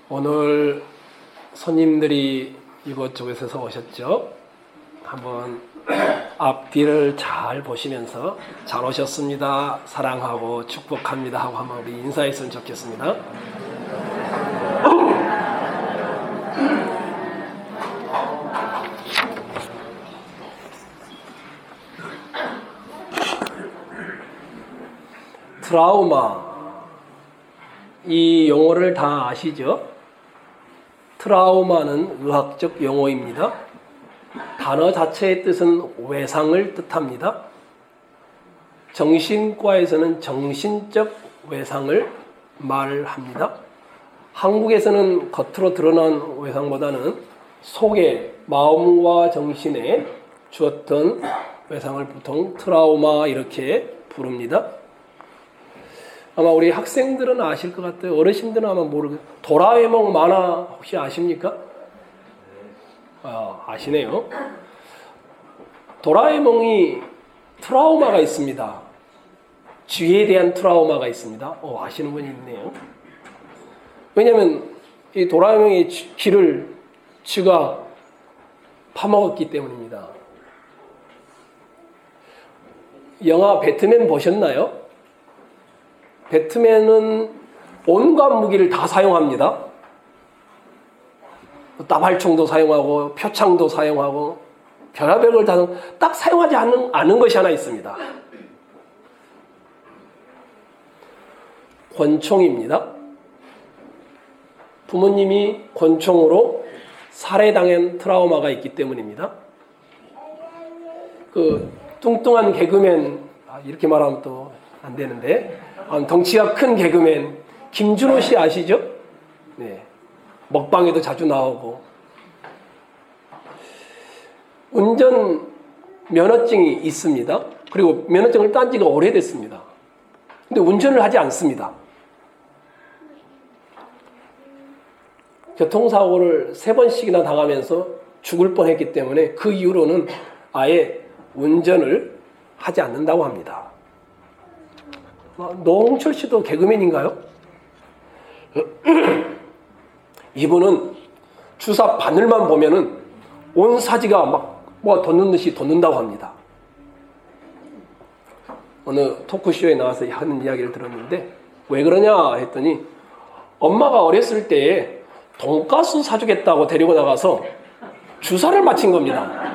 오늘 손님들이 이곳저곳에서 오셨죠? 한번 앞뒤를 잘 보시면서 잘 오셨습니다. 사랑하고 축복합니다 하고 한번 우리 인사했으면 좋겠습니다. 트라우마, 이 용어를 다 아시죠? 트라우마는 의학적 용어입니다. 단어 자체의 뜻은 외상을 뜻합니다. 정신과에서는 정신적 외상을 말합니다. 한국에서는 겉으로 드러난 외상보다는 속에 마음과 정신에 주었던 외상을 보통 트라우마 이렇게 부릅니다. 아마 우리 학생들은 아실 것 같아요. 어르신들은 아마 모르겠어요. 도라에몽 만화 혹시 아십니까? 아시네요. 도라에몽이 트라우마가 있습니다. 쥐에 대한 트라우마가 있습니다. 아시는 분이 있네요. 왜냐하면 이 도라에몽의 쥐를 쥐가 파먹었기 때문입니다. 영화 배트맨 보셨나요? 배트맨은 온갖 무기를 다 사용합니다. 따발총도 사용하고 표창도 사용하고 별의별 걸 딱 사용하지 않은 것이 하나 있습니다. 권총입니다. 부모님이 권총으로 살해당한 트라우마가 있기 때문입니다. 그 뚱뚱한 개그맨, 이렇게 말하면 또 안 되는데, 덩치가 큰 개그맨 김준호 씨 아시죠? 네. 먹방에도 자주 나오고. 운전 면허증이 있습니다. 그리고 면허증을 딴 지가 오래됐습니다. 근데 운전을 하지 않습니다. 교통사고를 3번씩이나 당하면서 죽을 뻔했기 때문에 그 이후로는 아예 운전을 하지 않는다고 합니다. 노홍철 씨도 개그맨인가요? 이분은 주사 바늘만 보면은 온 사지가 막 돋는 듯이 돋는다고 합니다. 어느 토크쇼에 나와서 하는 이야기를 들었는데 왜 그러냐 했더니 엄마가 어렸을 때에 돈가스 사주겠다고 데리고 나가서 주사를 맞힌 겁니다.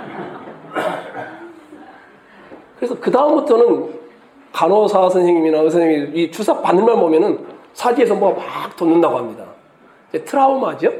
그래서 그 다음부터는 간호사 선생님이나 의사 선생님이 이 주사 바늘만 보면은 사지에서 뭐가 막 돋는다고 합니다. 트라우마죠?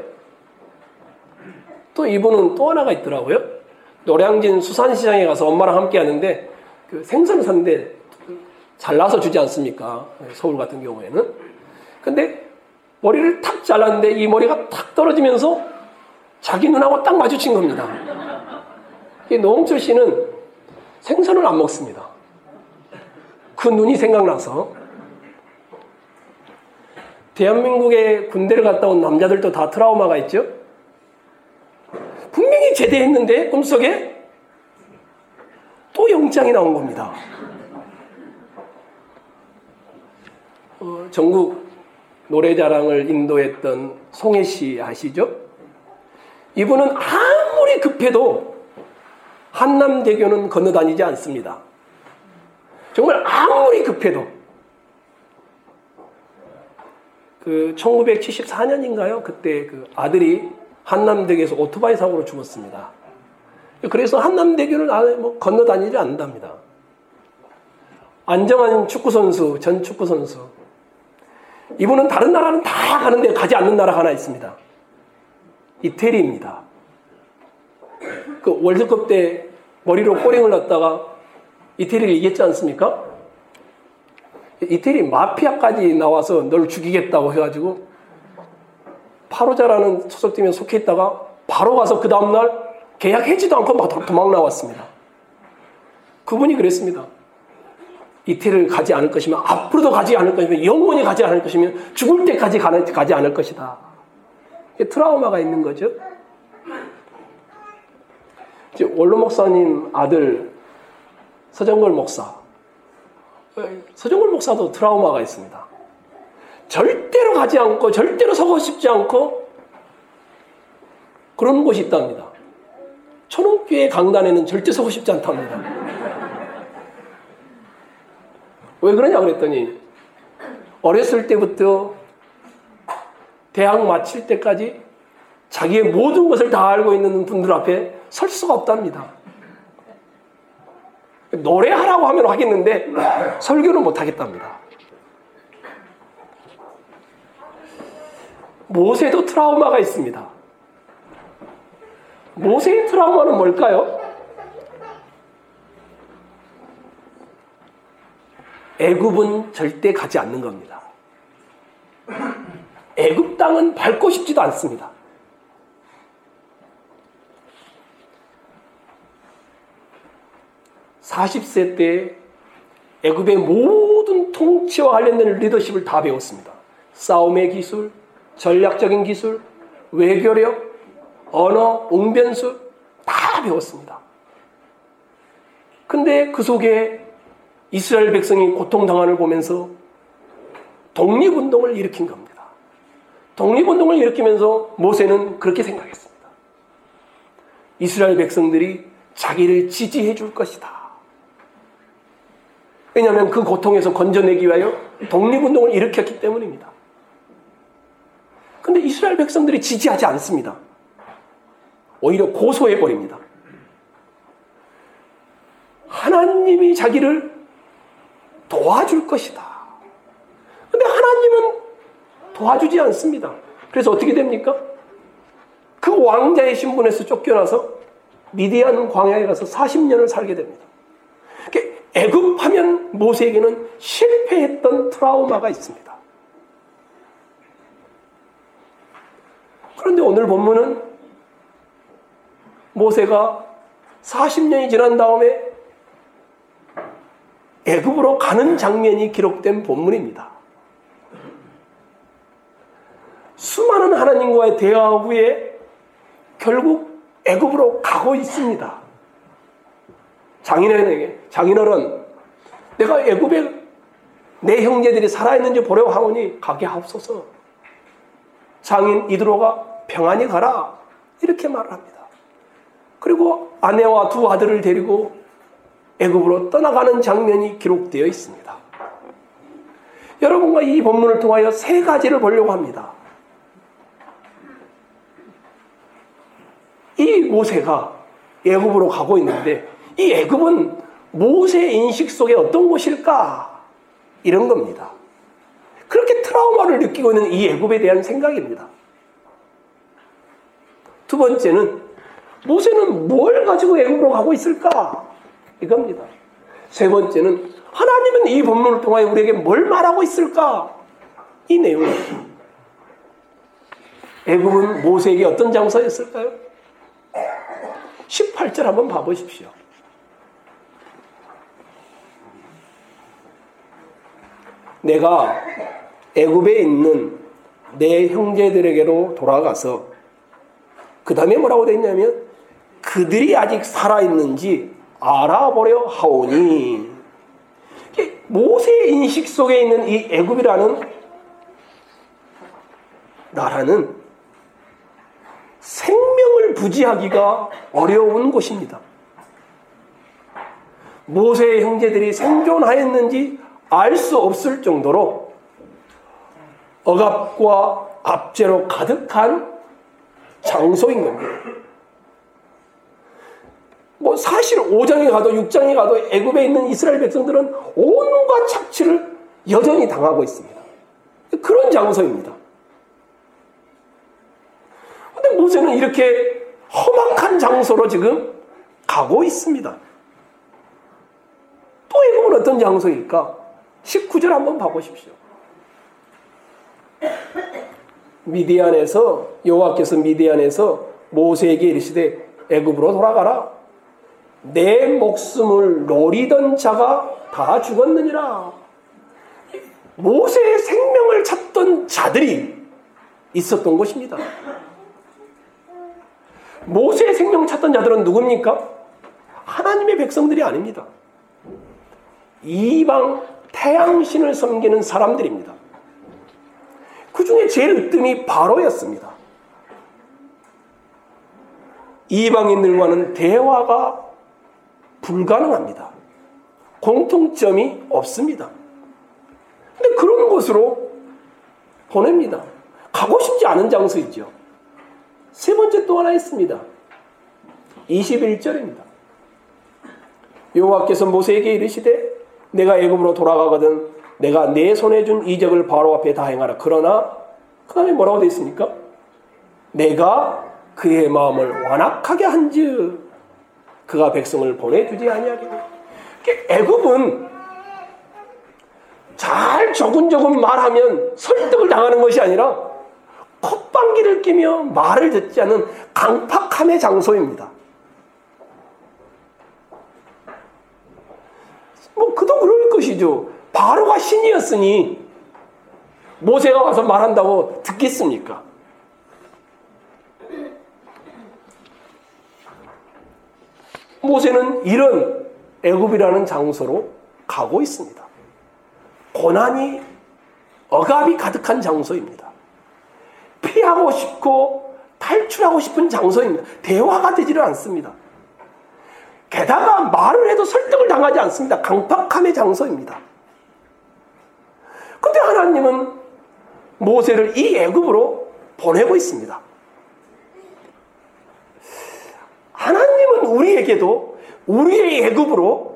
또 이분은 또 하나가 있더라고요. 노량진 수산시장에 가서 엄마랑 함께 하는데 그 생선을 샀는데 잘라서 주지 않습니까? 서울 같은 경우에는. 근데 머리를 탁 잘랐는데 이 머리가 탁 떨어지면서 자기 눈하고 딱 마주친 겁니다. 이 노홍철 씨는 생선을 안 먹습니다. 그 눈이 생각나서. 대한민국에 군대를 갔다 온 남자들도 다 트라우마가 있죠? 분명히 제대했는데 꿈속에 또 영장이 나온 겁니다. 전국 노래자랑을 인도했던 송혜 씨 아시죠? 이분은 아무리 급해도 한남대교는 건너다니지 않습니다. 정말 아무리 급해도. 그 1974년인가요? 그때 그 아들이 한남대교에서 오토바이 사고로 죽었습니다. 그래서 한남대교를 건너다니지 않는답니다. 안정환 축구선수, 전 축구선수. 이분은 다른 나라는 다 가는데 가지 않는 나라가 하나 있습니다. 이태리입니다. 그 월드컵 때 머리로 꼬링을 넣었다가 이태리를 이겼지 않습니까? 이태리 마피아까지 나와서 널 죽이겠다고 해가지고 파로자라는 소속팀에 속해 있다가 바로 가서 그 다음날 계약하지도 않고 막 도망 나왔습니다. 그분이 그랬습니다. 이태리를 가지 않을 것이면 앞으로도 가지 않을 것이면 영원히 가지 않을 것이면 죽을 때까지 가지 않을 것이다. 이게 트라우마가 있는 거죠. 이제 원로 목사님 아들 서정걸 목사. 서정걸 목사도 트라우마가 있습니다. 절대로 가지 않고 절대로 서고 싶지 않고 그런 곳이 있답니다. 천옥교회 강단에는 절대 서고 싶지 않답니다. 왜 그러냐 그랬더니 어렸을 때부터 대학 마칠 때까지 자기의 모든 것을 다 알고 있는 분들 앞에 설 수가 없답니다. 노래하라고 하면 하겠는데 설교는 못 하겠답니다. 모세도 트라우마가 있습니다. 모세의 트라우마는 뭘까요? 애굽은 절대 가지 않는 겁니다. 애굽 땅은 밟고 싶지도 않습니다. (40세) 때 애굽의 모든 통치와 관련된 리더십을 다 배웠습니다. 싸움의 기술, 전략적인 기술, 외교력, 언어, 웅변술 다 배웠습니다. 근데 그 속에 이스라엘 백성이 고통당하는 걸 보면서 독립운동을 일으킨 겁니다. 독립운동을 일으키면서 모세는 그렇게 생각했습니다. 이스라엘 백성들이 자기를 지지해 줄 것이다. 왜냐하면 그 고통에서 건져내기 위하여 독립운동을 일으켰기 때문입니다. 근데 이스라엘 백성들이 지지하지 않습니다. 오히려 고소해버립니다. 하나님이 자기를 도와줄 것이다. 근데 하나님은 도와주지 않습니다. 그래서 어떻게 됩니까? 그 왕자의 신분에서 쫓겨나서 미디안 광야에 가서 40년을 살게 됩니다. 애굽하면 모세에게는 실패했던 트라우마가 있습니다. 그런데 오늘 본문은 모세가 40년이 지난 다음에 애굽으로 가는 장면이 기록된 본문입니다. 수많은 하나님과의 대화 후에 결국 애굽으로 가고 있습니다. 장인어른 내가 애굽에 내 형제들이 살아있는지 보려고 하오니 가게 하옵소서. 장인 이드로가 평안히 가라 이렇게 말을 합니다. 그리고 아내와 두 아들을 데리고 애굽으로 떠나가는 장면이 기록되어 있습니다. 여러분과 이 본문을 통하여 세 가지를 보려고 합니다. 이 모세가 애굽으로 가고 있는데 이 애굽은 모세의 인식 속에 어떤 곳일까? 이런 겁니다. 그렇게 트라우마를 느끼고 있는 이 애굽에 대한 생각입니다. 두 번째는 모세는 뭘 가지고 애굽으로 가고 있을까? 이겁니다. 세 번째는 하나님은 이 본문을 통하여 우리에게 뭘 말하고 있을까? 이 내용입니다. 애굽은 모세에게 어떤 장소였을까요? 18절 한번 봐보십시오. 내가 애굽에 있는 내 형제들에게로 돌아가서 그 다음에 뭐라고 되어 있냐면 그들이 아직 살아있는지 알아보려 하오니. 모세의 인식 속에 있는 이 애굽이라는 나라는 생명을 부지하기가 어려운 곳입니다. 모세의 형제들이 생존하였는지 알 수 없을 정도로 억압과 압제로 가득한 장소인 겁니다. 사실 5장에 가도 6장에 가도 애굽에 있는 이스라엘 백성들은 온갖 착취를 여전히 당하고 있습니다. 그런 장소입니다. 그런데 모세는 이렇게 험악한 장소로 지금 가고 있습니다. 또 애굽은 어떤 장소일까? 19절 한번 봐보십시오. 여호와께서 미디안에서 모세에게 이르시되 애굽으로 돌아가라. 내 목숨을 노리던 자가 다 죽었느니라. 모세의 생명을 찾던 자들이 있었던 곳입니다. 모세의 생명을 찾던 자들은 누굽니까? 하나님의 백성들이 아닙니다. 이방 태양신을 섬기는 사람들입니다. 그 중에 제일 으뜸이 바로였습니다. 이방인들과는 대화가 불가능합니다. 공통점이 없습니다. 근데 그런 곳으로 보냅니다. 가고 싶지 않은 장소이죠. 세 번째 또 하나 있습니다. 21절입니다. 여호와께서 모세에게 이르시되 내가 애굽으로 돌아가거든 내가 내 손에 준 이적을 바로 앞에 다 행하라. 그러나 그 다음에 뭐라고 되어 있습니까? 내가 그의 마음을 완악하게 한즉 그가 백성을 보내주지 아니하겠니. 애굽은 잘 조근조근 말하면 설득을 당하는 것이 아니라 콧방귀를 끼며 말을 듣지 않는 강팍함의 장소입니다. 그도 그럴 것이죠. 바로가 신이었으니 모세가 와서 말한다고 듣겠습니까? 모세는 이런 애굽이라는 장소로 가고 있습니다. 고난이 억압이 가득한 장소입니다. 피하고 싶고 탈출하고 싶은 장소입니다. 대화가 되지를 않습니다. 게다가 말을 해도 설득을 당하지 않습니다. 강팍함의 장소입니다. 그런데 하나님은 모세를 이 애굽으로 보내고 있습니다. 하나님은 우리에게도 우리의 애굽으로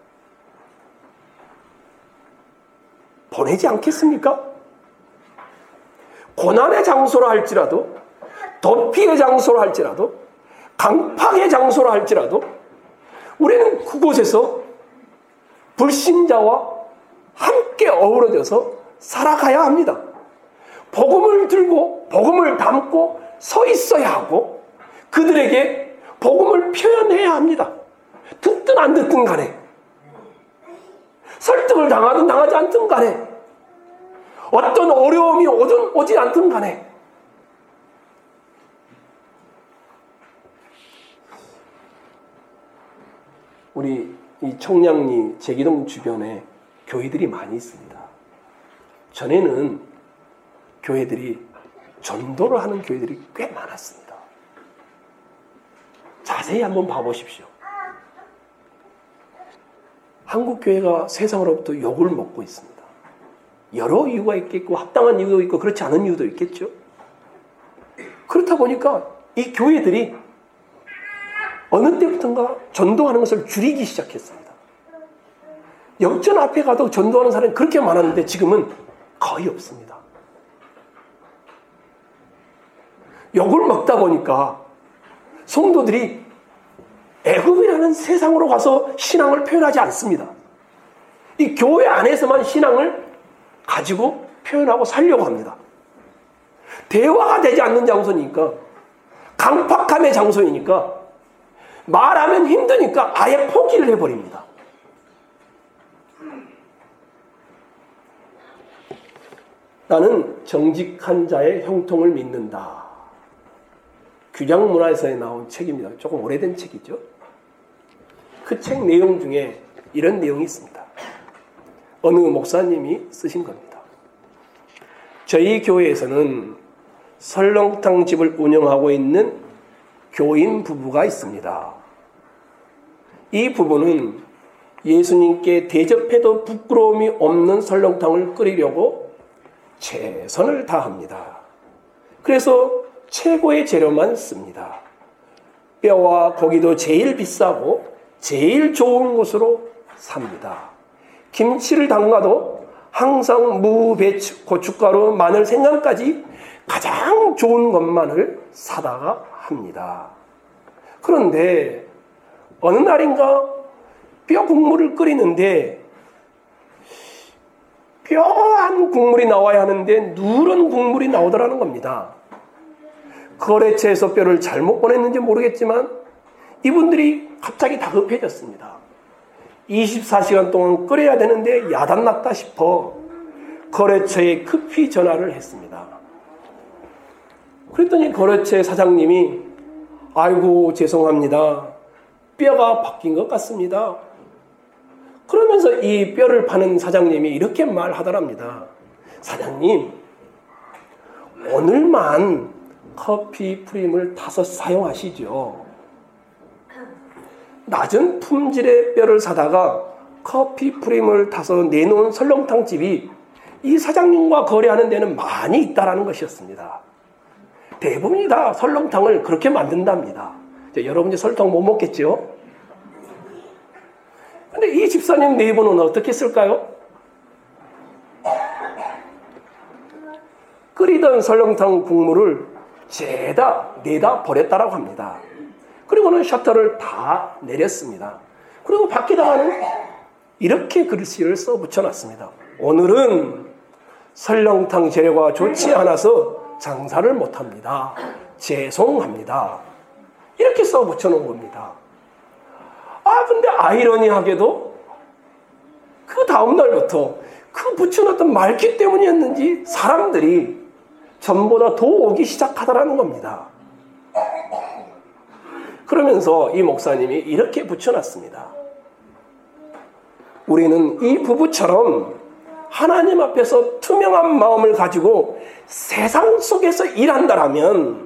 보내지 않겠습니까? 고난의 장소로 할지라도, 도피의 장소로 할지라도, 강팍의 장소로 할지라도 우리는 그곳에서 불신자와 함께 어우러져서 살아가야 합니다. 복음을 들고 복음을 담고 서 있어야 하고 그들에게 복음을 표현해야 합니다. 듣든 안 듣든 간에, 설득을 당하든 당하지 않든 간에, 어떤 어려움이 오진 않든 간에 우리 이 청량리 제기동 주변에 교회들이 많이 있습니다. 전에는 교회들이 전도를 하는 교회들이 꽤 많았습니다. 자세히 한번 봐보십시오. 한국 교회가 세상으로부터 욕을 먹고 있습니다. 여러 이유가 있겠고 합당한 이유도 있고 그렇지 않은 이유도 있겠죠. 그렇다 보니까 이 교회들이 어느 때부터인가 전도하는 것을 줄이기 시작했습니다. 영전 앞에 가도 전도하는 사람이 그렇게 많았는데 지금은 거의 없습니다. 욕을 먹다 보니까 성도들이 애굽이라는 세상으로 가서 신앙을 표현하지 않습니다. 이 교회 안에서만 신앙을 가지고 표현하고 살려고 합니다. 대화가 되지 않는 장소니까, 강팍함의 장소이니까, 말하면 힘드니까 아예 포기를 해버립니다. 나는 정직한 자의 형통을 믿는다. 규장문화에서 나온 책입니다. 조금 오래된 책이죠. 그 책 내용 중에 이런 내용이 있습니다. 어느 목사님이 쓰신 겁니다. 저희 교회에서는 설렁탕 집을 운영하고 있는 교인 부부가 있습니다. 이 부부는 예수님께 대접해도 부끄러움이 없는 설렁탕을 끓이려고 최선을 다합니다. 그래서 최고의 재료만 씁니다. 뼈와 고기도 제일 비싸고 제일 좋은 곳으로 삽니다. 김치를 담가도 항상 무, 배추, 고춧가루, 마늘, 생강까지 가장 좋은 것만을 사다가 합니다. 그런데 어느 날인가 뼈 국물을 끓이는데 뼈한 국물이 나와야 하는데 누런 국물이 나오더라는 겁니다. 거래처에서 뼈를 잘못 보냈는지 모르겠지만 이분들이 갑자기 다급해졌습니다. 24시간 동안 끓여야 되는데 야단났다 싶어 거래처에 급히 전화를 했습니다. 그랬더니 거래처의 사장님이 아이고 죄송합니다. 뼈가 바뀐 것 같습니다. 그러면서 이 뼈를 파는 사장님이 이렇게 말하더랍니다. 사장님, 오늘만 커피 프림을 5 사용하시죠. 낮은 품질의 뼈를 사다가 커피 프림을 타서 내놓은 설렁탕 집이 이 사장님과 거래하는 데는 많이 있다라는 것이었습니다. 대부분이 다 설렁탕을 그렇게 만든답니다. 여러분이 설렁탕 못 먹겠죠? 근데 이 집사님 네이버는 어떻게 쓸까요? 끓이던 설렁탕 국물을 죄다 내다 버렸다라고 합니다. 그리고는 셔터를 다 내렸습니다. 그리고 밖에다가는 이렇게 글씨를 써 붙여놨습니다. 오늘은 설렁탕 재료가 좋지 않아서 장사를 못합니다. 죄송합니다. 이렇게 써 붙여놓은 겁니다. 근데 아이러니하게도 그 다음날부터 그 붙여놨던 말귀 때문이었는지 사람들이 전보다 더 오기 시작하더라는 겁니다. 그러면서 이 목사님이 이렇게 붙여놨습니다. 우리는 이 부부처럼 하나님 앞에서 투명한 마음을 가지고 세상 속에서 일한다라면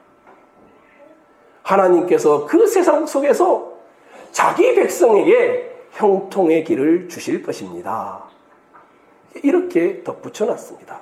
하나님께서 그 세상 속에서 자기 백성에게 형통의 길을 주실 것입니다. 이렇게 덧붙여놨습니다.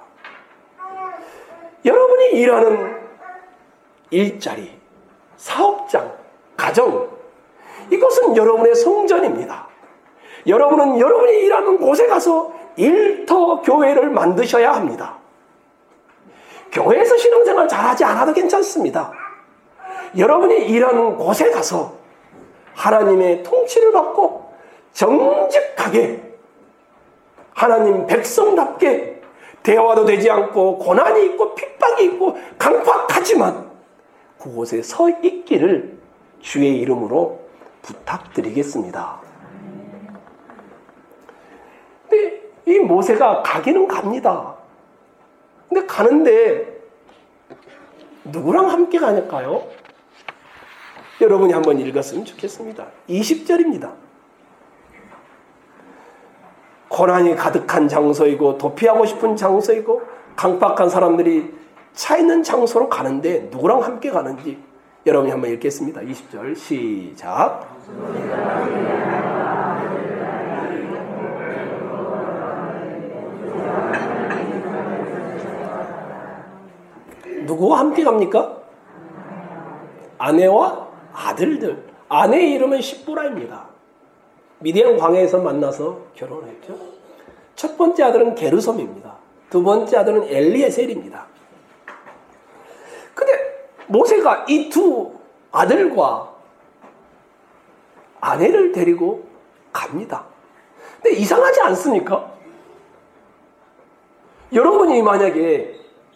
여러분이 일하는 일자리, 사업장, 가정, 이것은 여러분의 성전입니다. 여러분은 여러분이 일하는 곳에 가서 일터 교회를 만드셔야 합니다. 교회에서 신앙생활 잘하지 않아도 괜찮습니다. 여러분이 일하는 곳에 가서 하나님의 통치를 받고 정직하게 하나님 백성답게 대화도 되지 않고 고난이 있고 핍박이 있고 강팍하지만 그곳에 서 있기를 주의 이름으로 부탁드리겠습니다. 근데 이 모세가 가기는 갑니다. 근데 가는데 누구랑 함께 가니까요? 여러분이 한번 읽었으면 좋겠습니다. 20절입니다. 고난이 가득한 장소이고 도피하고 싶은 장소이고 강팍한 사람들이 차 있는 장소로 가는데 누구랑 함께 가는지 여러분이 한번 읽겠습니다. 20절 시작. 누구와 함께 갑니까? 아내와 아들들. 아내의 이름은 십보라입니다. 미디안 광야에서 만나서 결혼했죠. 첫 번째 아들은 게르솜입니다. 두 번째 아들은 엘리에셀입니다. 근데 모세가 이 두 아들과 아내를 데리고 갑니다. 근데 이상하지 않습니까? 여러분이 만약에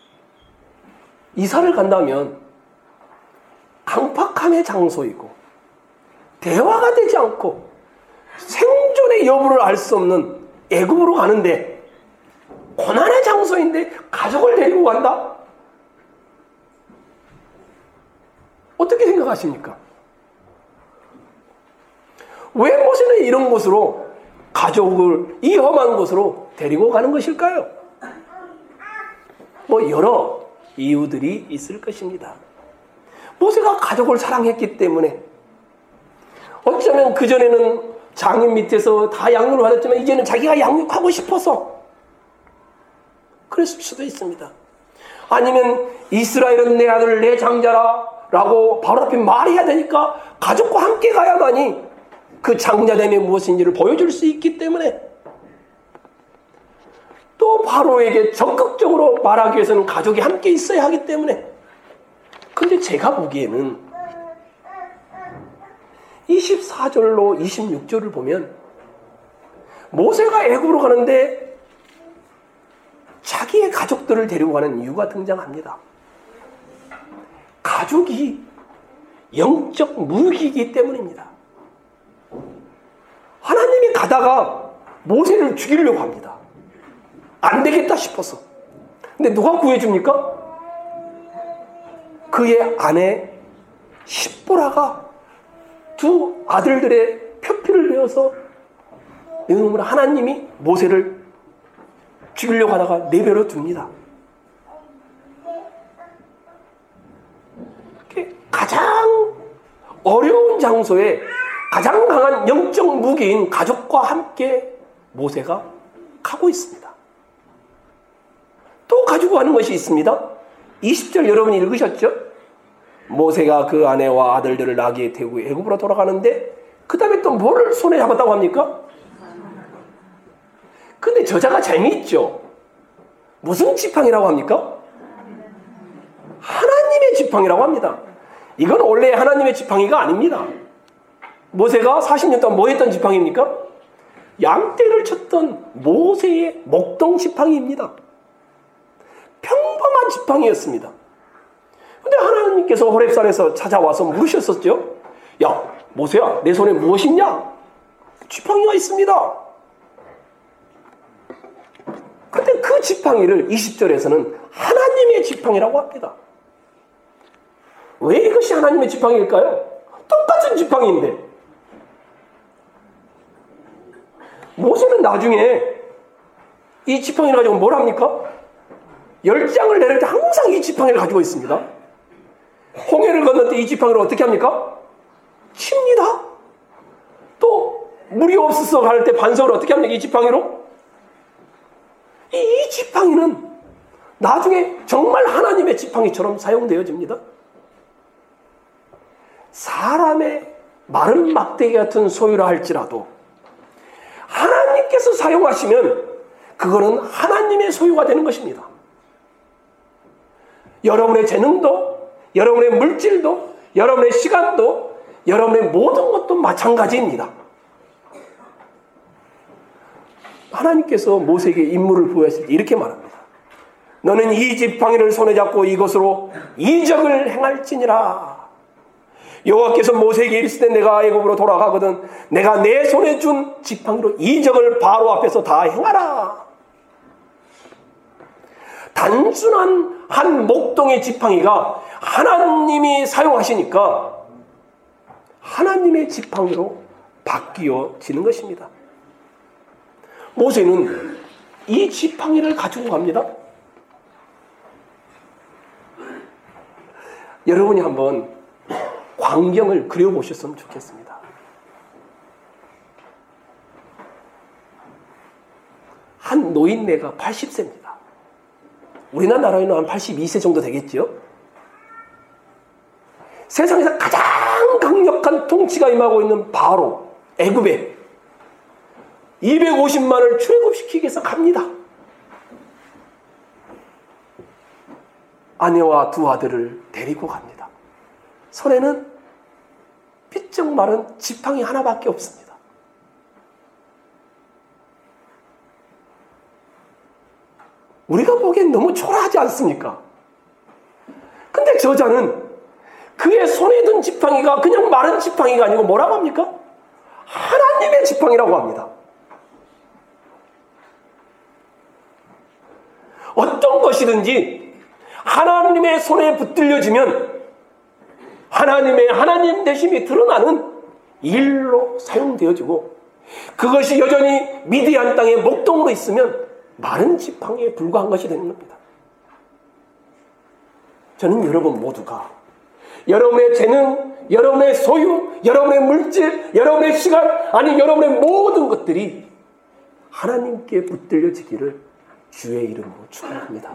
이사를 간다면 강팍함의 장소이고 대화가 되지 않고 생존의 여부를 알 수 없는 애굽으로 가는데 고난의 장소인데 가족을 데리고 간다? 어떻게 생각하십니까? 왜 모세는 이런 곳으로 가족을 이 험한 곳으로 데리고 가는 것일까요? 여러 이유들이 있을 것입니다. 모세가 가족을 사랑했기 때문에 어쩌면 그전에는 장인 밑에서 다 양육을 받았지만 이제는 자기가 양육하고 싶어서 그랬을 수도 있습니다. 아니면 이스라엘은 내 아들 내 장자라 라고 바로 앞에 말해야 되니까 가족과 함께 가야만이 그 장자됨이 무엇인지를 보여줄 수 있기 때문에 또 바로에게 적극적으로 말하기 위해서는 가족이 함께 있어야 하기 때문에 근데 제가 보기에는 24절로 26절을 보면 모세가 애굽으로 가는데 자기의 가족들을 데리고 가는 이유가 등장합니다. 가족이 영적 무기이기 때문입니다. 하나님이 가다가 모세를 죽이려고 합니다. 안 되겠다 싶어서. 근데 누가 구해줍니까? 그의 아내 십보라가 두 아들들의 표피를 베어서 이놈으로 하나님이 모세를 죽이려고 하다가 내버려 둡니다. 가장 어려운 장소에 가장 강한 영적 무기인 가족과 함께 모세가 가고 있습니다. 또 가지고 가는 것이 있습니다. 20절 여러분이 읽으셨죠? 모세가 그 아내와 아들들을 나귀에 태우고 애굽으로 돌아가는데 그 다음에 또 뭐를 손에 잡았다고 합니까? 근데 저자가 재미있죠. 무슨 지팡이라고 합니까? 하나님의 지팡이라고 합니다. 이건 원래 하나님의 지팡이가 아닙니다. 모세가 40년 동안 뭐 했던 지팡이입니까? 양떼를 쳤던 모세의 목동 지팡이입니다. 평범한 지팡이였습니다. 근데 하나님께서 호렙산에서 찾아와서 물으셨었죠. 야, 모세야, 내 손에 무엇이 있냐? 지팡이가 있습니다. 근데 그 지팡이를 20절에서는 하나님의 지팡이라고 합니다. 왜 이것이 하나님의 지팡이일까요? 똑같은 지팡이인데. 모세는 나중에 이 지팡이를 가지고 뭘 합니까? 열장을 내릴 때 항상 이 지팡이를 가지고 있습니다. 홍해를 건널 때 이 지팡이를 어떻게 합니까? 칩니다. 또 물이 없어서 갈 때 반석을 어떻게 합니까? 이 지팡이로? 이 지팡이는 나중에 정말 하나님의 지팡이처럼 사용되어집니다. 사람의 마른 막대기 같은 소유라 할지라도 하나님께서 사용하시면 그거는 하나님의 소유가 되는 것입니다. 여러분의 재능도, 여러분의 물질도, 여러분의 시간도, 여러분의 모든 것도 마찬가지입니다. 하나님께서 모세에게 임무를 부여하실 때 이렇게 말합니다. 너는 이 지팡이를 손에 잡고 이것으로 이적을 행할지니라. 여호와께서 모세에게 이르시되 내가 애굽으로 돌아가거든 내가 내 손에 준 지팡이로 이적을 바로 앞에서 다 행하라. 단순한 한 목동의 지팡이가 하나님이 사용하시니까 하나님의 지팡이로 바뀌어지는 것입니다. 모세는 이 지팡이를 가지고 갑니다. 여러분이 한번 광경을 그려보셨으면 좋겠습니다. 한 노인네가 80세입니다. 우리나라에는 한 82세 정도 되겠죠? 세상에서 가장 강력한 통치가 임하고 있는 바로 애굽에 250만을 출애굽시키기 위해서 갑니다. 아내와 두 아들을 데리고 갑니다. 손에는 삐쩍 마른 지팡이 하나밖에 없습니다. 우리가 보기엔 너무 초라하지 않습니까? 근데 저자는 그의 손에 든 지팡이가 그냥 마른 지팡이가 아니고 뭐라고 합니까? 하나님의 지팡이라고 합니다. 어떤 것이든지 하나님의 손에 붙들려지면 하나님 되심이 드러나는 일로 사용되어지고 그것이 여전히 미디안 땅의 목동으로 있으면 마른 지팡이에 불과한 것이 되는 겁니다. 저는 여러분 모두가 여러분의 재능, 여러분의 소유, 여러분의 물질, 여러분의 시간, 아니 여러분의 모든 것들이 하나님께 붙들려지기를 주의 이름으로 축원합니다.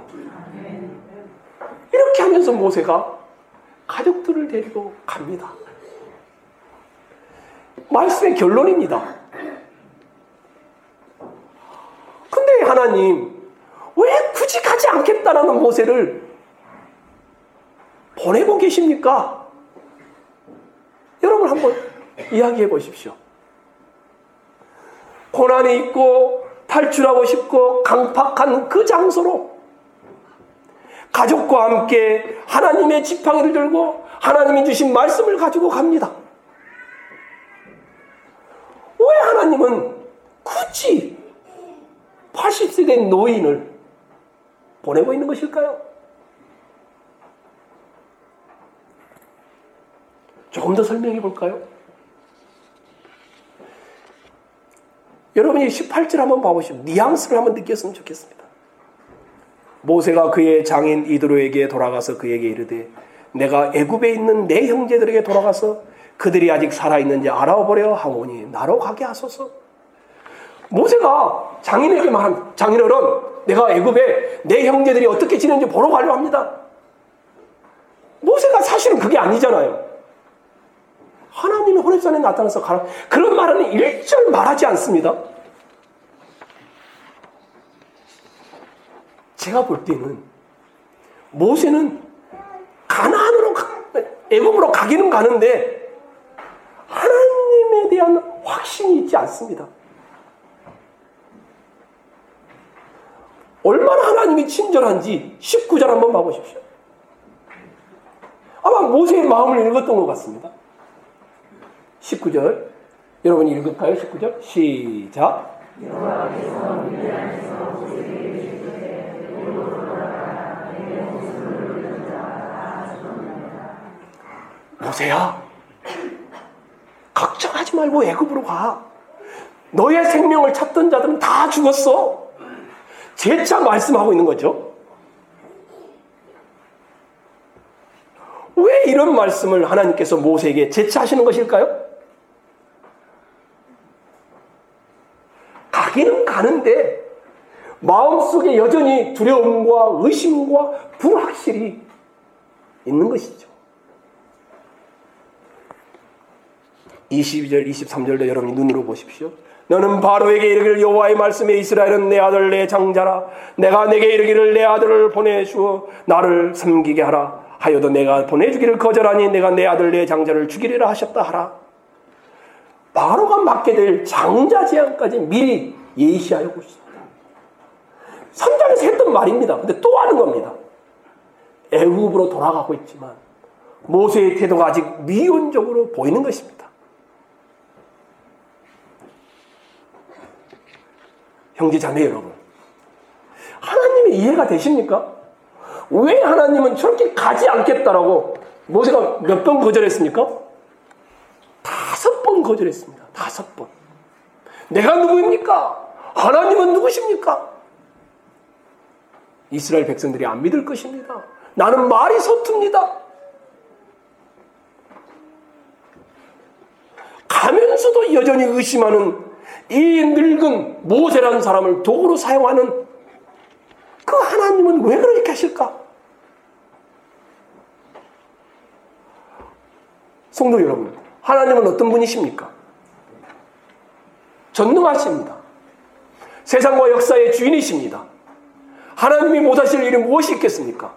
이렇게 하면서 모세가 가족들을 데리고 갑니다. 말씀의 결론입니다. 근데 하나님 왜 굳이 가지 않겠다라는 모세를 보내고 계십니까? 여러분 한번 이야기해 보십시오. 고난이 있고 탈출하고 싶고 강팍한 그 장소로 가족과 함께 하나님의 지팡이를 들고 하나님이 주신 말씀을 가지고 갑니다. 왜 하나님은 굳이 80세 된 노인을 보내고 있는 것일까요? 조금 더 설명해 볼까요? 여러분이 18절 한번 봐보시면 뉘앙스를 한번 느꼈으면 좋겠습니다. 모세가 그의 장인 이드로에게 돌아가서 그에게 이르되 내가 애굽에 있는 내 형제들에게 돌아가서 그들이 아직 살아있는지 알아보려 하오니 나로 가게 하소서. 모세가 장인에게 말한, 장인어른, 내가 애굽에 내 형제들이 어떻게 지내는지 보러 가려 합니다. 모세가 사실은 그게 아니잖아요. 하나님이 호렙산에 나타나서 가라. 그런 말은 일절 말하지 않습니다. 제가 볼 때는 모세는 가나안으로 애굽으로 가기는 가는데 하나님에 대한 확신이 있지 않습니다. 얼마나 하나님이 친절한지 19절 한번 봐보십시오. 아마 모세의 마음을 읽었던 것 같습니다. 19절 여러분이 읽을까요? 19절 시작. 모세야, 걱정하지 말고 애굽으로 가. 너의 생명을 찾던 자들은 다 죽었어. 재차 말씀하고 있는 거죠. 왜 이런 말씀을 하나님께서 모세에게 재차 하시는 것일까요? 가기는 가는데 마음속에 여전히 두려움과 의심과 불확실이 있는 것이죠. 22절, 23절도 여러분이 눈으로 보십시오. 너는 바로에게 이르기를 여호와의 말씀에 이스라엘은 내 아들 내 장자라. 내가 내게 이르기를 내 아들을 보내주어 나를 섬기게 하라 하여도 내가 보내주기를 거절하니 내가 내 아들 내 장자를 죽이리라 하셨다 하라. 바로가 맡게 될 장자 재앙까지 미리 예시하고 있습니다. 3장에서 했던 말입니다. 근데 또 하는 겁니다. 애굽으로 돌아가고 있지만 모세의 태도가 아직 미온적으로 보이는 것입니다. 형제자매 여러분, 하나님의 이해가 되십니까? 왜 하나님은 저렇게 가지 않겠다라고 모세가 몇 번 거절했습니까? 5번 거절했습니다. 5번. 내가 누구입니까? 하나님은 누구십니까? 이스라엘 백성들이 안 믿을 것입니다. 나는 말이 서툽니다. 가면서도 여전히 의심하는 이 늙은 모세라는 사람을 도구로 사용하는 그 하나님은 왜 그렇게 하실까? 성도 여러분, 하나님은 어떤 분이십니까? 전능하십니다. 세상과 역사의 주인이십니다. 하나님이 못하실 일이 무엇이 있겠습니까?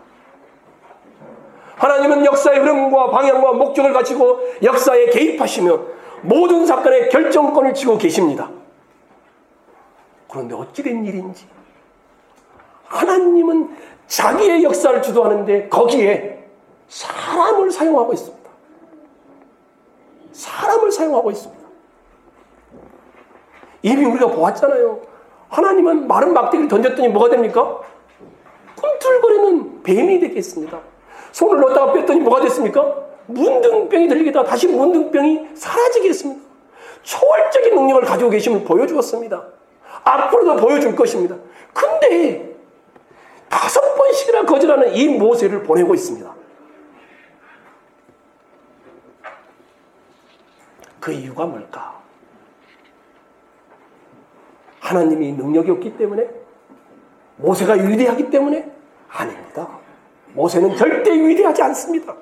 하나님은 역사의 흐름과 방향과 목적을 가지고 역사에 개입하시며 모든 사건의 결정권을 쥐고 계십니다. 그런데 어찌된 일인지 하나님은 자기의 역사를 주도하는데 거기에 사람을 사용하고 있습니다. 사람을 사용하고 있습니다. 이미 우리가 보았잖아요. 하나님은 마른 막대기를 던졌더니 뭐가 됩니까? 꿈틀거리는 뱀이 되겠습니다. 손을 넣었다가 뺐더니 뭐가 됐습니까? 문둥병이 들리겠다가 다시 문둥병이 사라지겠습니다. 초월적인 능력을 가지고 계심을 보여주었습니다. 앞으로도 보여줄 것입니다. 근데 5번씩이나 거절하는 이 모세를 보내고 있습니다. 그 이유가 뭘까? 하나님이 능력이 없기 때문에? 모세가 위대하기 때문에? 아닙니다. 모세는 절대 위대하지 않습니다.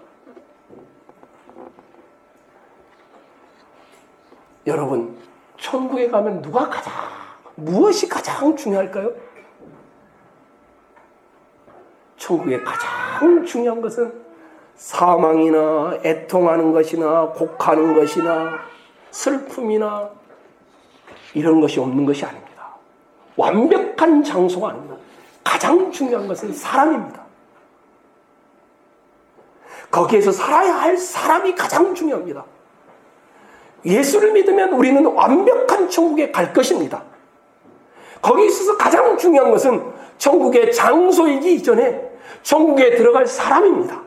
여러분, 천국에 가면 무엇이 가장 중요할까요? 천국에 가장 중요한 것은 사망이나 애통하는 것이나 곡하는 것이나 슬픔이나 이런 것이 없는 것이 아닙니다. 완벽한 장소가 아닙니다. 가장 중요한 것은 사람입니다. 거기에서 살아야 할 사람이 가장 중요합니다. 예수를 믿으면 우리는 완벽한 천국에 갈 것입니다. 거기에 있어서 가장 중요한 것은 천국의 장소이기 이전에 천국에 들어갈 사람입니다.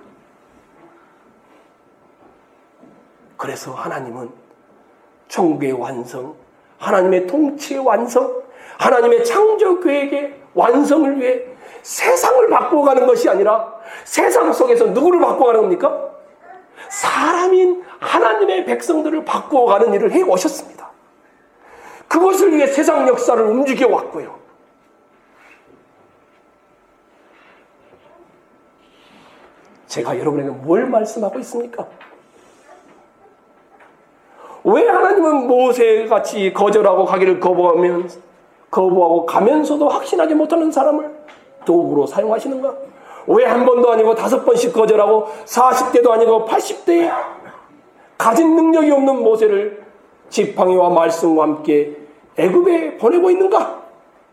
그래서 하나님은 천국의 완성, 하나님의 통치의 완성, 하나님의 창조 계획의 완성을 위해 세상을 바꿔가는 것이 아니라 세상 속에서 누구를 바꿔가는 겁니까? 사람인 하나님의 백성들을 바꾸어가는 일을 해오셨습니다. 그것을 위해 세상 역사를 움직여 왔고요. 제가 여러분에게 뭘 말씀하고 있습니까? 왜 하나님은 모세같이 거절하고 가기를 거부하고 가면서도 확신하지 못하는 사람을 도구로 사용하시는가? 왜 한 번도 아니고 5번씩 거절하고 40대도 아니고 80대에 가진 능력이 없는 모세를 지팡이와 말씀과 함께 애굽에 보내고 있는가?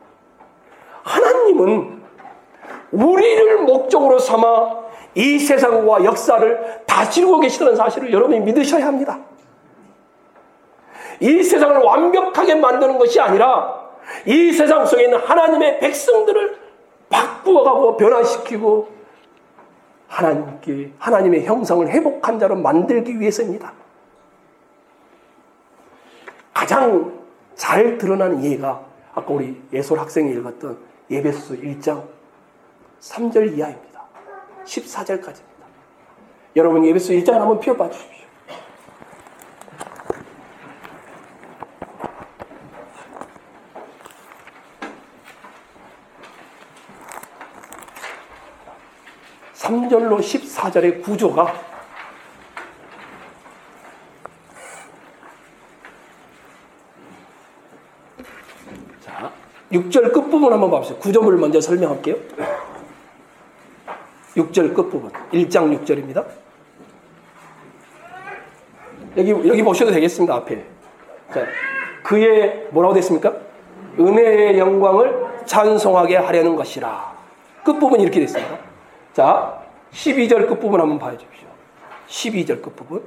하나님은 우리를 목적으로 삼아 이 세상과 역사를 다스리고 계시다는 사실을 여러분이 믿으셔야 합니다. 이 세상을 완벽하게 만드는 것이 아니라 이 세상 속에 있는 하나님의 백성들을 바꾸어가고 변화시키고 하나님의 형상을 회복한 자로 만들기 위해서입니다. 가장 잘 드러나는 예가 아까 우리 예솔 학생이 읽었던 에베소서 1장 3절 이하입니다. 14절까지입니다. 여러분 에베소서 1장을 한번 펴봐 주십시오. (3절로) (14절의) 구조가 자 6절 끝부분 한번 봐보세요. 구조물을 먼저 설명할게요. 6절 끝부분 1장 6절입니다. 여기 보셔도 되겠습니다. 앞에 자, 그의 뭐라고 됐습니까? 은혜의 영광을 찬송하게 하려는 것이라. 끝부분이 이렇게 됐습니다. 자 12절 끝부분 한번 봐주십시오. 12절 끝부분.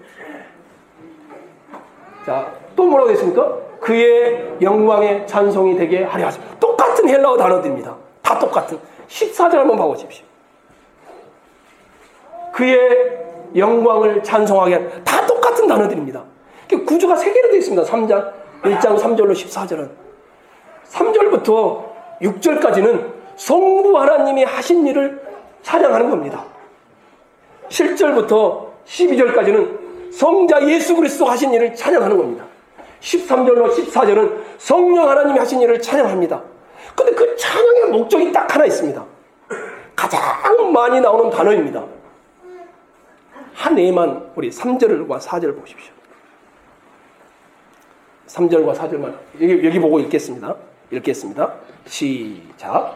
자, 또 뭐라고 됐습니까? 그의 영광의 찬송이 되게 하려 하십니다. 똑같은 헬라어 단어들입니다. 다 똑같은. 14절 한번 봐보십시오. 그의 영광을 찬송하게 하려. 다 똑같은 단어들입니다. 구조가 3개로 되어 있습니다. 1장 3절로 14절은. 3절부터 6절까지는 성부 하나님이 하신 일을 찬양하는 겁니다. 7절부터 12절까지는 성자 예수 그리스도 하신 일을 찬양하는 겁니다. 13절로 14절은 성령 하나님이 하신 일을 찬양합니다. 그런데 그 찬양의 목적이 딱 하나 있습니다. 가장 많이 나오는 단어입니다. 한 예만 우리 3절과 4절 보십시오. 3절과 4절만 여기 보고 읽겠습니다. 시작.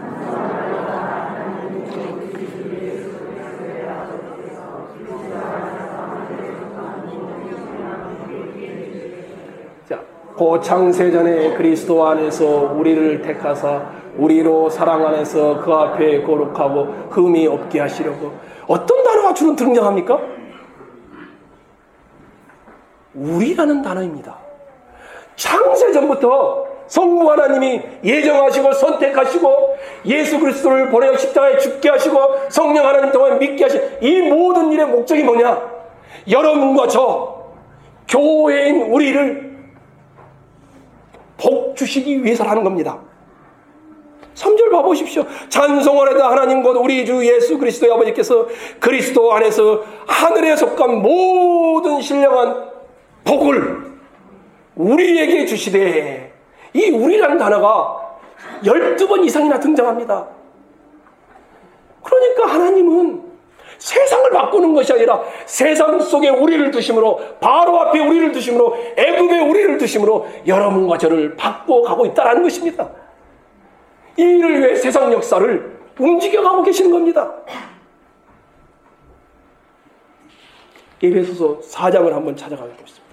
고 창세전에 그리스도 안에서 우리를 택하사 우리로 사랑 안에서 그 앞에 거룩하고 흠이 없게 하시려고. 어떤 단어가 주로 등장합니까? 우리라는 단어입니다. 창세전부터 성부 하나님이 예정하시고 선택하시고 예수 그리스도를 보내어 십자가에 죽게 하시고 성령 하나님 동안 믿게 하신 이 모든 일의 목적이 뭐냐? 여러분과 저 교회인 우리를 복 주시기 위해서라는 겁니다. 3절 봐보십시오. 찬송하려다 하나님 곧 우리 주 예수 그리스도의 아버지께서 그리스도 안에서 하늘에 속한 모든 신령한 복을 우리에게 주시되. 이 우리라는 단어가 12번 이상이나 등장합니다. 그러니까 하나님은 세상을 바꾸는 것이 아니라 세상 속에 우리를 두심으로, 바로 앞에 우리를 두심으로, 애굽에 우리를 두심으로 여러분과 저를 바꿔가고 있다는 것입니다. 이 일을 위해 세상 역사를 움직여가고 계시는 겁니다. 에베소서 4장을 한번 찾아가겠습니다.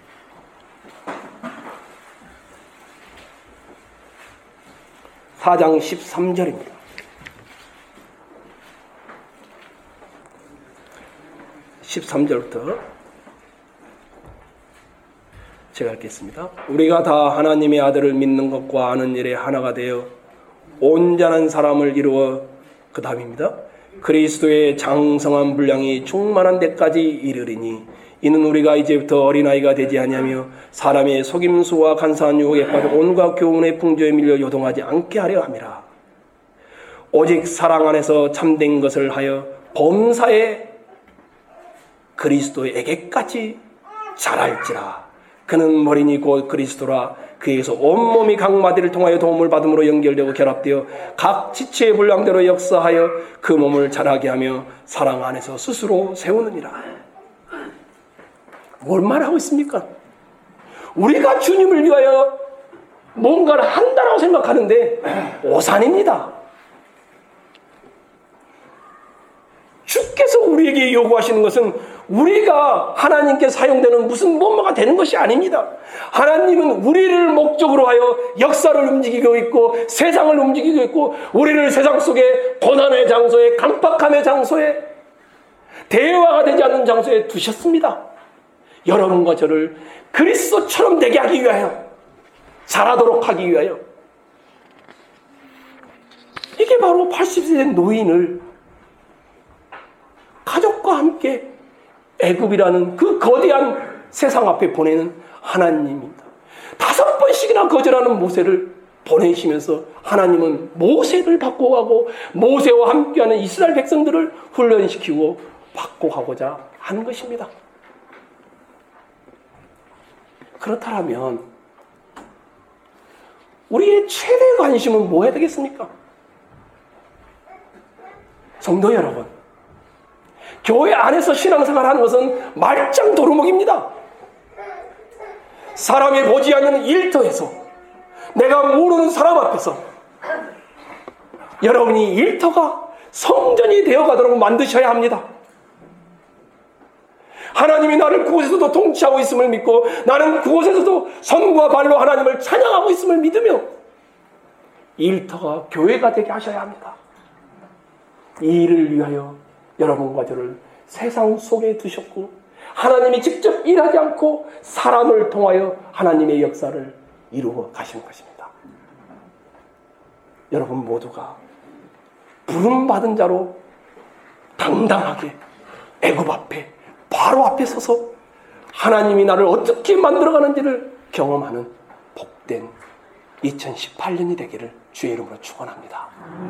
(4장) 13절입니다. 13절부터 제가 읽겠습니다. 우리가 다 하나님의 아들을 믿는 것과 아는 일에 하나가 되어 온전한 사람을 이루어, 그 다음입니다. 그리스도의 장성한 분량이 충만한 데까지 이르리니 이는 우리가 이제부터 어린아이가 되지 아니하며 사람의 속임수와 간사한 유혹에 빠져 온갖 교훈의 풍조에 밀려 요동하지 않게 하려 함이라. 오직 사랑 안에서 참된 것을 하여 범사에 그리스도에게까지 자랄지라. 그는 머리니 곧 그리스도라. 그에서 온몸이 각 마디를 통하여 도움을 받음으로 연결되고 결합되어 각 지체의 분량대로 역사하여 그 몸을 자라게 하며 사랑 안에서 스스로 세우느니라. 뭘 말하고 있습니까? 우리가 주님을 위하여 뭔가를 한다라고 생각하는데 오산입니다. 주께서 우리에게 요구하시는 것은 우리가 하나님께 사용되는 무슨 뭐가 되는 것이 아닙니다. 하나님은 우리를 목적으로 하여 역사를 움직이고 있고 세상을 움직이고 있고 우리를 세상 속에 고난의 장소에 강팍함의 장소에 대화가 되지 않는 장소에 두셨습니다. 여러분과 저를 그리스도처럼 되게 하기 위하여, 자라도록 하기 위하여. 이게 바로 80세 된 노인을 가족과 함께 애굽이라는 그 거대한 세상 앞에 보내는 하나님입니다. 5번씩이나 거절하는 모세를 보내시면서 하나님은 모세를 바꿔가고 모세와 함께하는 이스라엘 백성들을 훈련시키고 바꿔가고자 하는 것입니다. 그렇다면 우리의 최대 관심은 뭐 해야 되겠습니까? 성도 여러분, 교회 안에서 신앙생활 하는 것은 말짱 도루묵입니다. 사람이 보지 않는 일터에서, 내가 모르는 사람 앞에서 여러분이 일터가 성전이 되어가도록 만드셔야 합니다. 하나님이 나를 그곳에서도 통치하고 있음을 믿고 나는 그곳에서도 손과 발로 하나님을 찬양하고 있음을 믿으며 일터가 교회가 되게 하셔야 합니다. 이 일을 위하여 여러분과 저를 세상 속에 두셨고 하나님이 직접 일하지 않고 사람을 통하여 하나님의 역사를 이루어 가시는 것입니다. 여러분 모두가 부름받은 자로 당당하게 애굽 앞에 바로 앞에 서서 하나님이 나를 어떻게 만들어가는지를 경험하는 복된 2018년이 되기를 주의 이름으로 축원합니다.